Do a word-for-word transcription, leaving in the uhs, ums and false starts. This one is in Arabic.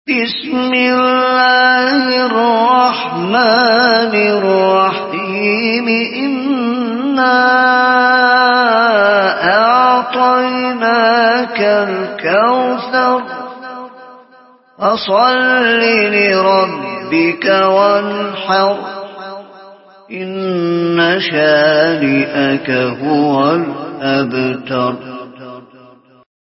بسم الله الرحمن الرحيم إنا أعطيناك الكوثر فصل لربك وانحر إن شانئك هو الأبتر